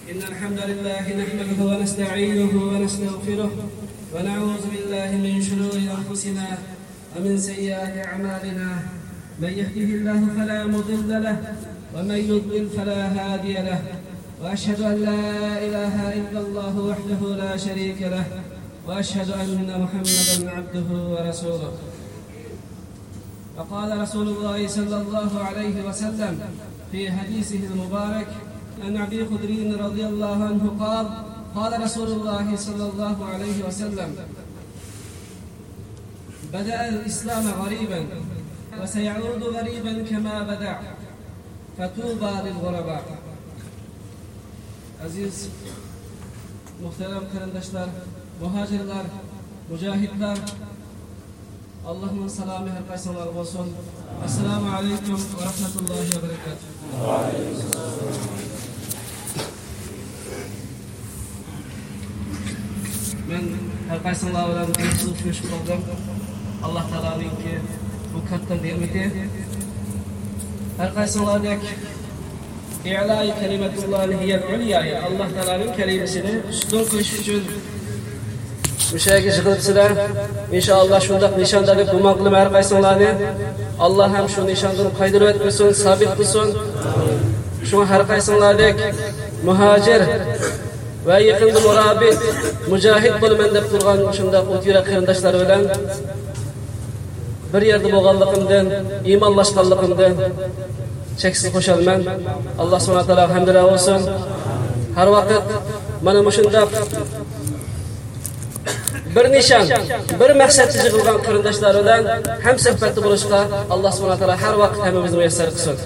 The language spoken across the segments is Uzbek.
إن الحمد لله نحمده ونستعينه ونستغفره ونعوذ بالله من شرور أنفسنا ومن سيئات أعمالنا. من يهده الله فلا مضل له ومن يضلل فلا هادي له. وأشهد أن لا إله إلا الله وحده لا شريك له وأشهد أن محمدا عبده ورسوله. وقال رسول الله صلى الله عليه وسلم في حديثه المبارك عن أبي خدري رضي الله عنه قال: قال رسول الله صلى الله عليه وسلم: بدأ الإسلام غريبا وسيعود غريبا كما بدأ فطوبى للغرباء. Aziz, muhterem kardeşler, muhacirler, mücahitler, Allah'ın selamı her kaysalar olsun. Esselamu aleyküm ve rahmetullahi ve berekatuhu. Ben her kaysalar olan bir şükür oldum. Allah Teala'nın ki bu katta nimeti. Her kaysalardaki İ'lâ-i kelimetullâhi hiyel-uliyâ, Allah Teala'nın kelimesini üstün kılış için müşahede çıkılsılar. İnşallah şundak nişandalık bulmaklı her kaysanlarını Allah hem şu nişandını kaydırıp etmesin, sabit kılsın. Şu her kaysanlardaki muhacir ve yakında murabit, mücahit bulumen dep durgan şundak utira kırındaşlar bilen bir yerde boğallıkımdan, imanlaşkanlıkımdan çeksiz hoşalman. Allah subhanahu wa ta'ala hamdülillah olsun. Her vakit bana şundak bir nişan, bir maksatçı kılgan kırındaşlar bilen hem sohbetli buluşqa Allah subhanahu wa ta'ala her vakit hemimizni müyesser kılsın.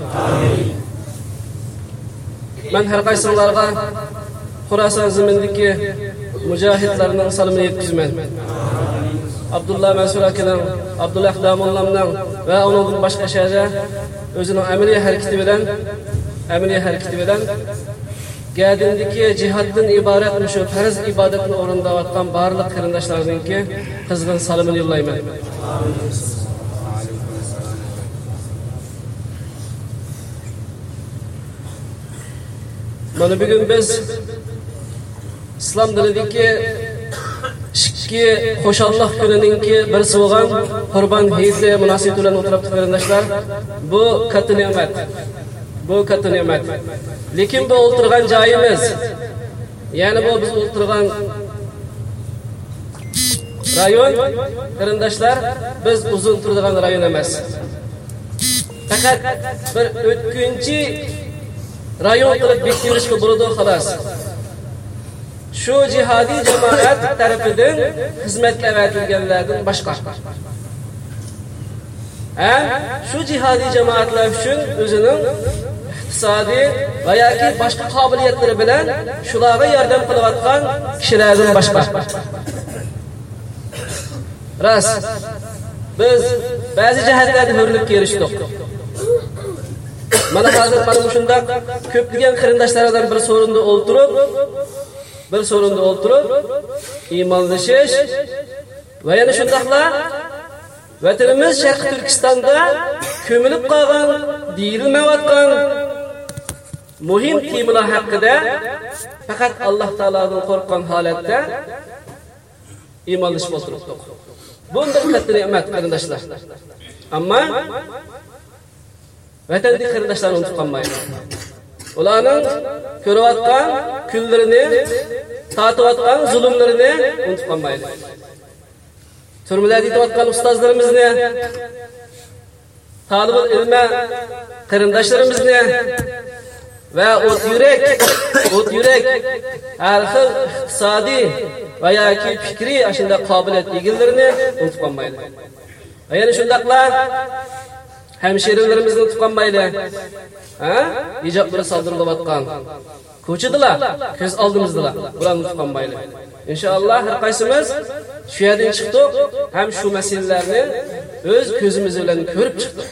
Ben her kaysanlarga Xurasan zimindeki mücahitlerinin salımını yetkizmen. Abdullah Mansur Akı'nın, Abdullah Damullam'dan ve onun başka şehirde özünün ameliye hareketi bilen Gədindiki cihaddan ibaret şu farz ibadetini orundavatkan barlıq kırındaşlarınki kızgın salımını yollayman. Mana bugün biz İslam dinideki şikki hoşallık gününinki bir soğan Qurban heyitli münasibet bilen oturuptu kırındaşlar. Bu kattı nimet. Bu kattı nimet. Lekin bu oturgan joyimiz, yani bu biz oturgan rayon, qarindoshlar, biz uzun turadigan rayon emas. Faqat bir o'tkinchi rayon qilib bekitishga bo'ladi xolos. Shu jihodiy jamoat tarafidan xizmatga avatilganlardan boshqa. Shu jihodiy jamoatlar uchun o'zining iqtisodiy va yoki boshqa qobiliyatlari bilan shularga yordam qilayotgan kishilardan boshqa. Ras, biz ba'zi jihatlarda hurlik kelishdik. Mana hozir mana shunday ko'plagan qarindoshlardan bir so'rinda o'ltirib, iymonlashish va yana shundaqla vatanimiz Sharq Turkistonda ko'milib qolgan, deyilmayotgan muhim temalar haqida faqat Alloh taoladan qo'rqgan holatda iymonlashib o'tirdik. Bunday katta ne'mat qarindoshlar. Ammo vatandagi qarindoshlarni unutib qolmaydi. Ularning ko'rayotgan kunlarini, tatiyotgan zulmlarini unutib qolmaydi. Turmalarda yetayotgan ustozlarimizni, talibul ilme qarindoshlarimizni ve o't yürek her xil iqtisodiy va yoki fikriy ashunda qobiliyat egillarini unutib qolmaydi. Va yana shundaqla hamshiralarimizni unutib qolmaydi. Ijoblar soldirilayotgan ko'chadilar, ko'z oldimizdalar. Bularni unutib qolmaydi. İnşallah her qaysimiz shu yerdan chiqdik, ham shu masalalarni o'z ko'zimiz bilan ko'rib chiqdik.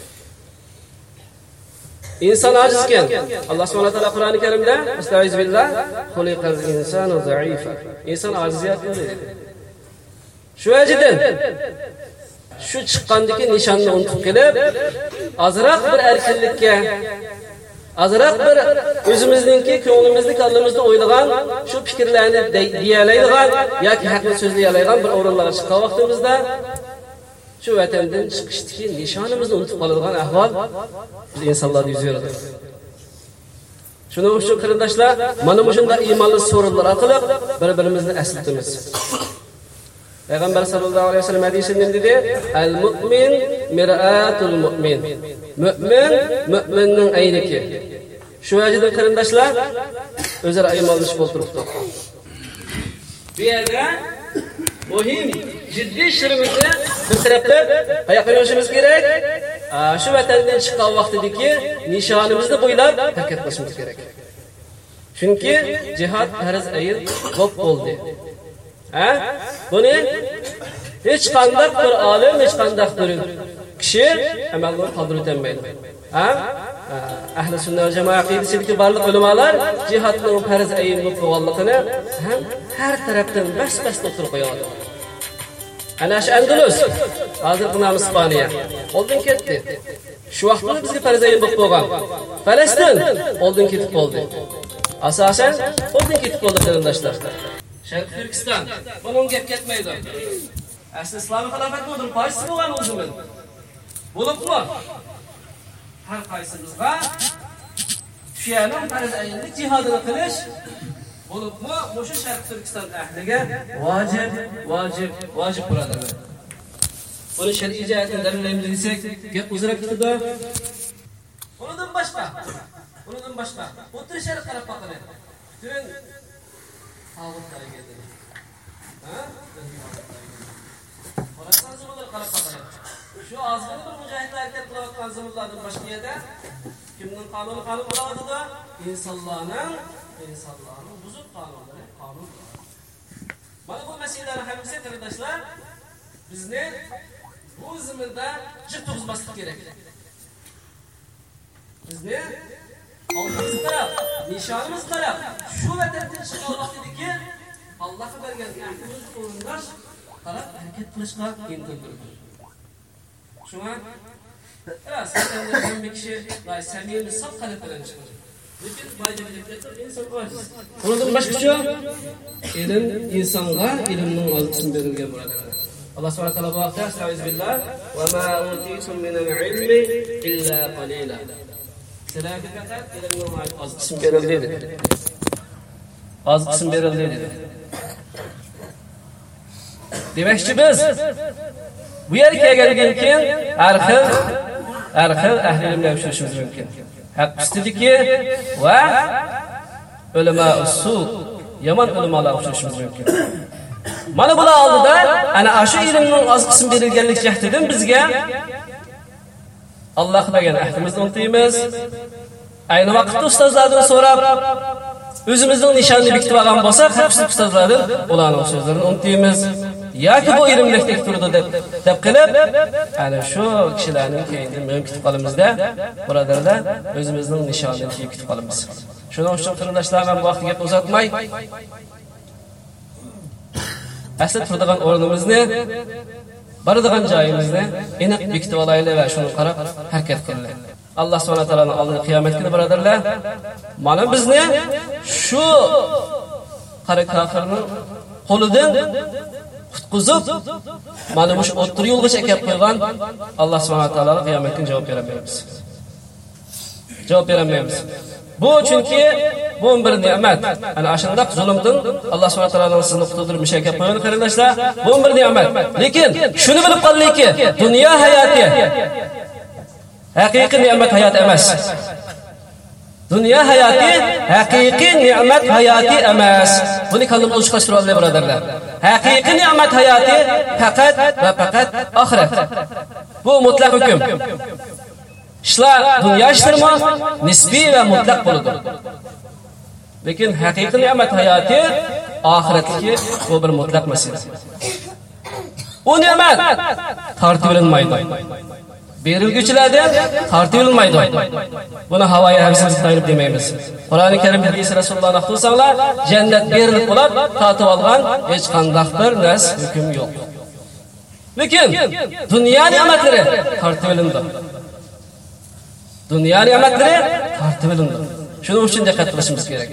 İnsan acizken, Allah subhanahu wa ta'ala Kur'an-ı Kerim'de Estaizu billah, Hulikal insanu zayıfa. İnsan aciziyat dedi. Şu aciden şu çıkkandaki nişanını unutup gelip azrak bir erkinlikке Azroq bir o'zimizningki ko'nglimizda kallamizda o'ylagan shu fikrlarni deyalaydigan yoki haqni so'zlayalaydigan bir o'rinlarga chiqqan vaqtimizda shu vatandan chiqishdagi nishonimizni unutib qoladigan ahvol biz insonlarda yuz beradi. Shuning uchun qarindoshlar, mana bu shunday iymonli so'rovlar orqali bir-birimizni aslatamiz. Payg'ambar sallallohu alayhi vasallam hadisida dedi: "Al-mu'min mir'atul mu'min." Mu'min mu'minning ayniki. Shu vajidan qarindoshlar o'zaro iymonlashib o'tiribdi. Bu yerda muhim, jiddiy ishlarimizni bir tarafdan oyoqqa qo'yishimiz kerak. Shu vatandan chiqqan vaqtidagi nishonimizni bo'ylab harakat qilishimiz kerak. Chunki jihad farz ayin ko'p bo'ldi. Buni hech qanday bir olim, hech qanday bir kishi amalga qoldirib o'tmaydi. Ahli sunna va jamoa aqidasiga barliq ulamolar jihadning farz ayin bo'lganligini ham har tarafdan bas-bas o'tirib qo'yadi. Ana shu Andalus, hozirgi nom Ispaniya, oldin ketdi. Shu vaqtda bizga farz ayin bo'lib qolgan. Falastin oldin ketib qoldi. Asosan oldin ketib qoldi qarindoshlar. Sharq Turkiston bunun gap ketmaydi. Asli islom xilofatning bir parchasi bo'lgan o'zimiz. Bo'libmi? Har qaysimizga shuyaning farz ayinli jihodini qilish bo'libmi? O'sha Sharq Turkiston ahliga vojib bo'ladi. Buni shar'iy jihatdan dalillaymiz desak, gap uzra ketadi. Bundan boshqa o'tirishlar qarab boqadi. Tun Ağlıklara geldi. Orasan zımırlar qarab boqadi. Şu azgın bir mücahid hareket qilayotgan zımırlardan boshqa yerda kimning qonuni bo'ladi da insonlarning buzib qonunlari qonun. Mana bu masalalarni hammasi qarindoshlar bizni bu zimirda jiq tug'izmaslik kerak. Bizni oldimiz qarab, nishonimiz qarab, shu vatandan chiqqan vaqtidagi Allohga bergan ahdimiz o'rinlash qarab harakat qilishga intildirdi. Shunga rasman hamma kishi samimiy saf qalb bilan chiqadi. Lekin baydalikda inson ojiz. Bundan boshqa ilm insonga ilmning olqisini berilgan bo'ladi. Allah subhanahu wa ta'ala bu vaqtda estağfirullah va ma utitum min al-ilmi illa qalila. Sizlarga faqat ilmning oz qismi berildi dedi. Az qism berildi dedi. Demakchi biz bu yerga kelgandan keyin har xil ahli ilmlar uchrashimiz mumkin. Haq ustidagi va ulamo usul yomon ulamolar uchrashimiz mumkin. Mana bular oldida ana shu ilmning oz qism berilganlik jihatidan bizga Alloh bergan ahdimizni unutmaymiz. Ayni vaqtda ustozlardan so'rab o'zimizning nishonni bekitib olgan bo'lsak, haqsiz ustozlardan ularning so'zlarini unutmaymiz. Yoki bu ilmlikdek turdi deb qilib, ana shu kishilarning keyindan men kitib qolamizda, birodarlar, o'zimizning nishonni kitib qolamiz. Shuning uchun qarindoshlar, men bu vaqtga gap uzatmay, asl turadigan o'rnimizni, boradigan joyimizni aniq bekitib olaylik va shuni qarab harakat qilaylik. Allah subhanahu wa ta'ala oldida qiyomat kuni birodarlar, mana bizni shu qari kafirning qo'lidan qutqizib, mana shu o'ttir yo'lgacha kelib qo'ygan Allah subhanahu wa ta'ala qiyomat kuni javob beramiz. Javob beramiz. Bu chunki bu bir ne'mat. Ana shunday zulmdan Allah subhanahu wa ta'ala sizni qutqizib kelib qo'ygan qarindoshlar, bu bir ne'mat. Lekin shuni bilib qolaylikki, dunyo hayoti haqiqiy ne'mat hayot emas. Dunyo hayoti haqiqiy ne'mat hayoti emas. Buni kallamda ushqashtirib olaylik birodarlar. Haqiqiy ne'mat hayoti faqat va faqat oxirat. Bu mutlaq hukm. Ishlar dunyo ishlarmi nisbiy va mutlaq bo'ladi. Lekin haqiqiy ne'mat hayoti oxiratdagi bu bir mutlaq masala. U ne'mat tartiblanmaydi. Berilguchilardan tartiblanmaydi. Buni havoyi havsimiz tayinib demaymiz. Qur'oni Karim hadisi Rasulullohning so'zlari jannat berilib bo'lib, tatib olgan hech qanday bir nas hukm yo'q. Lekin dunyo ne'matlari tartiblandi. Dünya nimetleri tartib olindi. Shuning uchun diqqat qilishimiz kerak.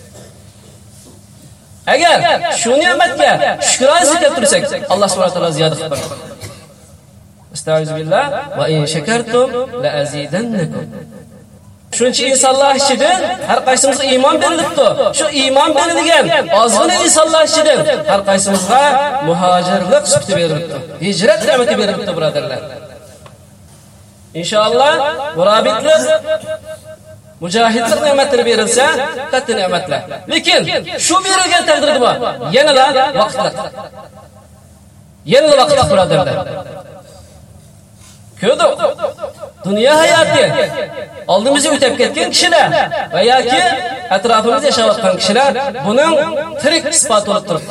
Agar shu ne'matga shukronasi keltirsak, Alloh subhanahu va taolo ziyoda qilib beradi. Estağfirullah va in shakartum la azidannakum. Shuncha insonlar ichidan har qaysimizga iymon berilibdi. Shu iymon berilgan ozgina insonlar ichidan har qaysimizga muhojirlik sifati berilibdi. Hijrat ne'mati berilibdi, birodarlar. İnşallah murabitlik, mujohidlik ne'matlari berilsa, katta ne'matlar. Lekin shu berilgan taqdirda yanada vaqtlar. Yanada vaqtlar, birodarlar. Ko'rdik. Dunyo hayoti oldimizga o'tib ketgan kishilar va yoki atrofimizda yashayotgan kishilar buning tirik isboti bo'lib turibdi.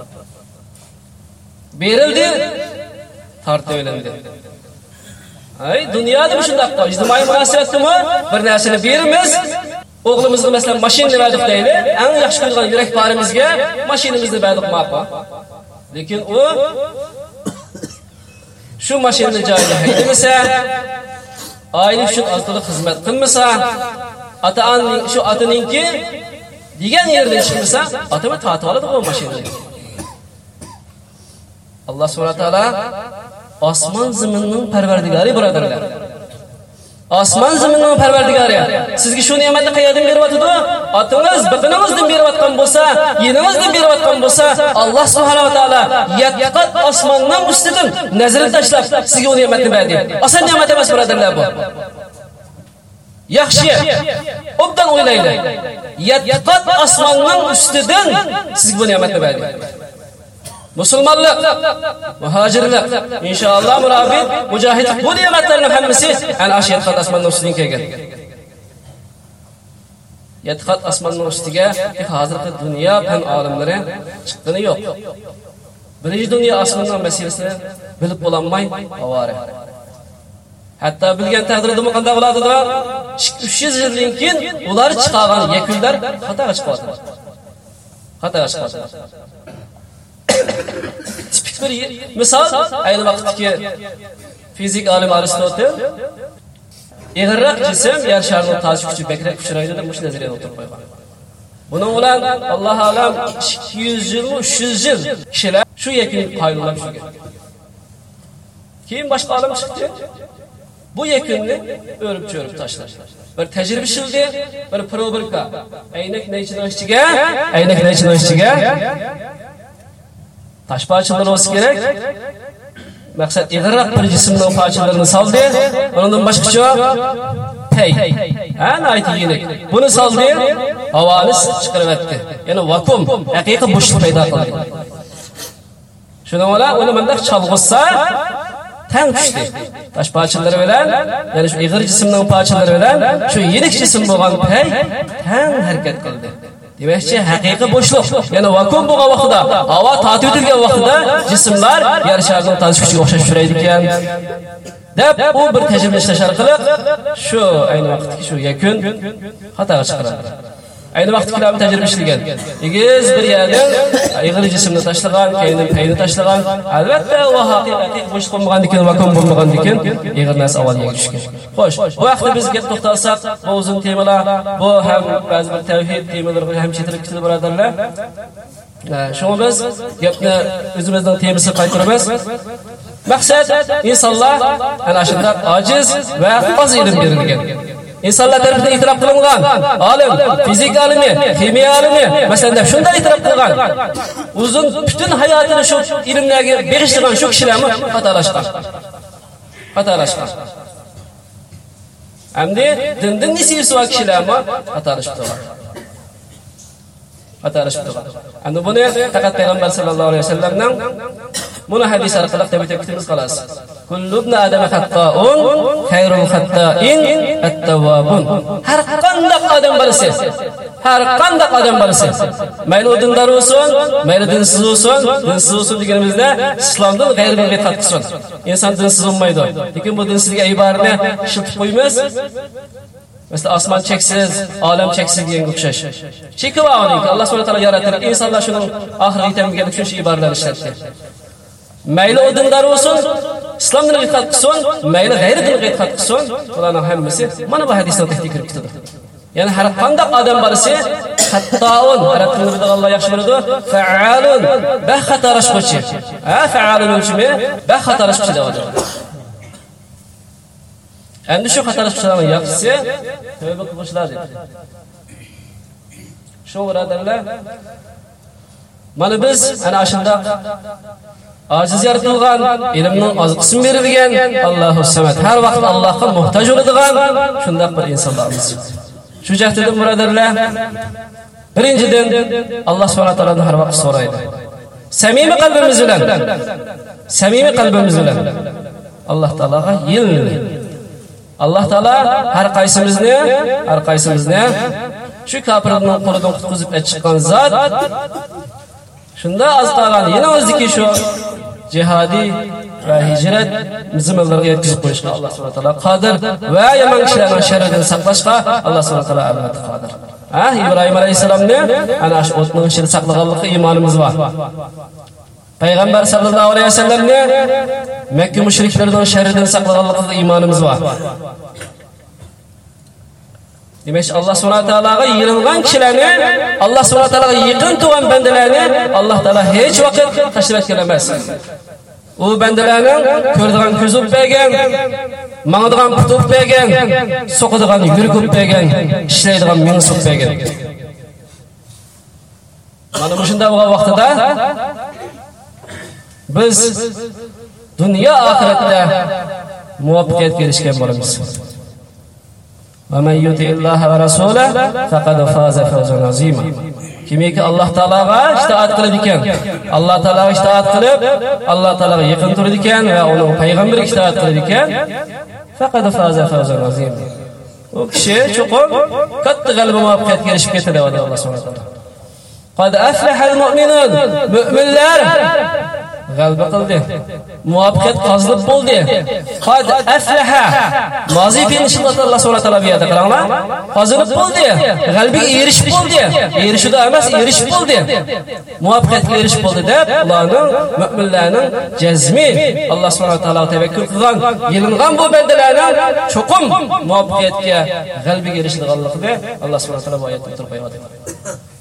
Berildi, tortib olindi. Ay, dunyoda shunday ijtimoiy munosabatdami bir narsani beramiz, o'g'limizga masalan mashina berdik deyli, eng yaxshi ko'rgan yurak parimizga mashinamizni berdik ma'qul. Lekin u shu mashinani joyida haydamasa, oila uchun ozgina xizmat qilmasa, ota-onaning shu otaninki degan yerda chiqmasa, otama tatib oladi bu mashinani. Alloh subhanahu va taolo osmon zaminning parvardigori, birodarlar. Osmon zaminning parvardigori. Sizga shu ne'matni qayerdan beryapti? Otangiz, biqiningizdan beryotgan bo'lsa, yeningizdan beryotgan bo'lsa, Alloh subhanahu va taolo yaqqat osmonning ustidan nazarini tashlab sizga u ne'matni berdi. Oson ne'mat emas, birodarlar bu. Yaxshi, obdan o'ylaylik. Yaqqat osmonning ustidan sizga bu ne'matni berdi. Musulmonlik, muhojirlik, inshaalloh murabit, mujohidlik bu ne'matlarning hammasi ana shu yaqqat osmonning ustidan kelgan. Yaqqat osmonning ustiga hozirgi dunyo fan olimlari chiqqani yo'q. Birinchi dunyo osmonning masalasini bilib bo'lolmay avora. Hatto bilgan taqdirda qanday bo'ladi? 300 yildan keyin ular chiqargan yakunlar xatoga chiqadi. Xatoga chiqadi. Tipik bir misol, ayni vaqtdagi fizik olim Aristotel eg'irroq jism yer sharining tashish kuchi bekrak uchraydi deb mush nazariyada o'tirib qo'ygan. Buning bilan Alloh alam 200 yil, 300 yil kishilar shu yakun qoyilib shunga. Keyin boshqa olim chiqdi. Bu yakunni o'rib-cho'rib tashladi. Bir tajriba shildi, bir probirka. Aynak naychidan ichiga tash parchalari olsa kerak. Maqsad ig'irroq bir jismning parchalarini soldi. Undan boshqacha pay. Ana aytaylik. Buni soldi, havoni chiqaribdi. Ya'ni vakuum, haqiqiy bo'shlik paydo qildi. Shuna bilan uni mendaq chalg'isa, tang tushdi. Tash parchalari bilan, ya'ni shu ig'ir jismning parchalari bilan shu yirik jism bo'lgan pay tang harakat qildi. Demakchi haqiqiy bo'shliq, ya'ni vakuum bo'lgan vaqtda, havo tortib o'tilgan vaqtda jismlar yer sharining tashish kuchiga o'xshash turadi ekan. Deb u bir tajriba ishlash orqali shu ayni vaqtdagi shu yakun xatoga chiqaradi. Ayni vaqtda tajriba ishlagan. Egiz bir yerdan ig'ir jismni tashlagan, keyin payni tashlagan. Albatta u haqiqiy bo'shliq bo'lmagandan keyin, vakuum bo'lmagandan keyin ig'ir narsa avvalga tushgan. Xo'sh, bu vaqtda biz gap to'xtalsak, bu uzun temalar, bu ham ba'zi bir tavhid temalari ham chetilib ketadi, birodarlar. Shunga biz gapni o'zimizning temasiga qaytaramiz. Maqsad insonlar ana shunday ojiz va oz ilm berilgan. İnsanlar tarafından itiraf qilingan olim, fizik olimi, kimyo olimi, masalan shunday itiraf qilgan. Uzun bütün hayotini shu ilmlarga berishgan shu kishilarni xatolashgan. Hamda dindan nisiysi va kishilarni xatolashgan. Ana buni faqat payg'ambar sallallohu alayhi vasallamning buni hadis orqali ta'kidimiz qilamiz. Kullu ibn adam xatto'un, khayrul xatto'in at-tawwabun. Har qanday odam bo'lsa, mayli dindor bo'lsin, mayli dinsiz bo'lsin deganimizda islomdan g'ayriga e'tiqod qilsin. Inson dinsiz bo'lmaydi. Lekin bu dinsizlik iboratni shiltib qo'ymaymiz. Mesela osmon cheksiz, olam cheksiz deganga o'xshash. Chekib olingki, Alloh subhanahu va taolo yaratdi. Insonlar shuning oxiriga yetamigan uchun shu iboralarni ishlatdi. Mayli dindor bo'lsin, islom diniga e'tiqod qilsin, mayli g'ayri diniga e'tiqod qilsin, ularning hammasi mana bu hadisdan kirib ketadi. Ya'ni har qanday odam bo'lsa, xattoun, arab tilida Alloh yaxshi biladi, fa'alun, baxatarashqochi. Fa'alun uchmi? Baxatarashqochi deydi. Endi shu xatarashqochilarning yaxshisi tavba qilishlar dedi. Shu birodarlar, mana biz ana shunday aciz yaratilgan, ilmning oz qismi berilgan, Allohu samad, har vaqt Allohga muhtoj bo'ladigan shunday bir insonlarmiz. Shu jihatdan birodarlar, birinchidan Alloh subhanahu va taolodan har vaqt so'raydi. Samimiy qalbimiz bilan Alloh taologa yilni. Alloh taolo har qaysimizni shu kofirlarning qo'lidan qutqizib chiqqan zot. Shunda az qolgan yana o'ziki shu jihodiy va hijrat mizmlarga yetkazib qo'yishga Alloh subhanahu va taolo qodir va yomon kishilarning sharridan saqlashga Alloh subhanahu va taolo albatta qodir. İbrahim alayhisalomni ana shu o'tning ichida saqlaganlikka iymonimiz bor. Payg'ambar sallallohu alayhi vasallamni Makka mushriklarining sharridan saqlaganlikka iymonimiz bor. Demek Allah subhanahu wa ta'alaga yığılgan kişilerini, Allah subhanahu wa ta'alaga yaqin tuğan bendilerini Allah ta'ala hiç vakit tashlab kelemez. O bendilerinin ko'radigan ko'z o'pmagan, mangadigan put o'pmagan, so'qadigan yurak o'pmagan, ishlaydigan ming o'pmagan. Mana bu shunday bo'lgan vaqtida biz dunyo oxiratda muvaffaqiyatga erishgan bo'lamiz. وَمَنْ يُطِعِ اللَّهَ وَرَسُولَهُ فَقَدْ فَازَ فَوْزًا عَظِيمًا. Kimiki Alloh taologa itoat qiladi ekan, Alloh taologa itoat qilib, Alloh taologa yaqin turadi ekan va uning payg'ambariga itoat qiladi ekan, faqad faza fawzan azim. U kishi cho'qim katta g'alaba muvaffaqiyatga erishib ketadi dedi Alloh subhanahu wa taolo. Qad aflaha al-mu'minun. Mu'minlar g'alaba qildi. Muvaffaqiyat qozonib bo'ldi. Qad aflaha. Mozi fi'lini Alloh subhanahu wa taolo berdi. Qaranglar. Qozonib bo'ldi. G'alabaga erishib bo'ldi. Erishudi emas, erishib bo'ldi. Muvaffaqiyatga erishib bo'ldi deb ularning mu'minlarning jazmi Alloh subhanahu wa taolo tavakkul qilgan, yelingan bu bandalarning cho'qim muvaffaqiyatga g'alabaga erishadiganligini Alloh subhanahu wa taolo oyatda turib qo'yadi.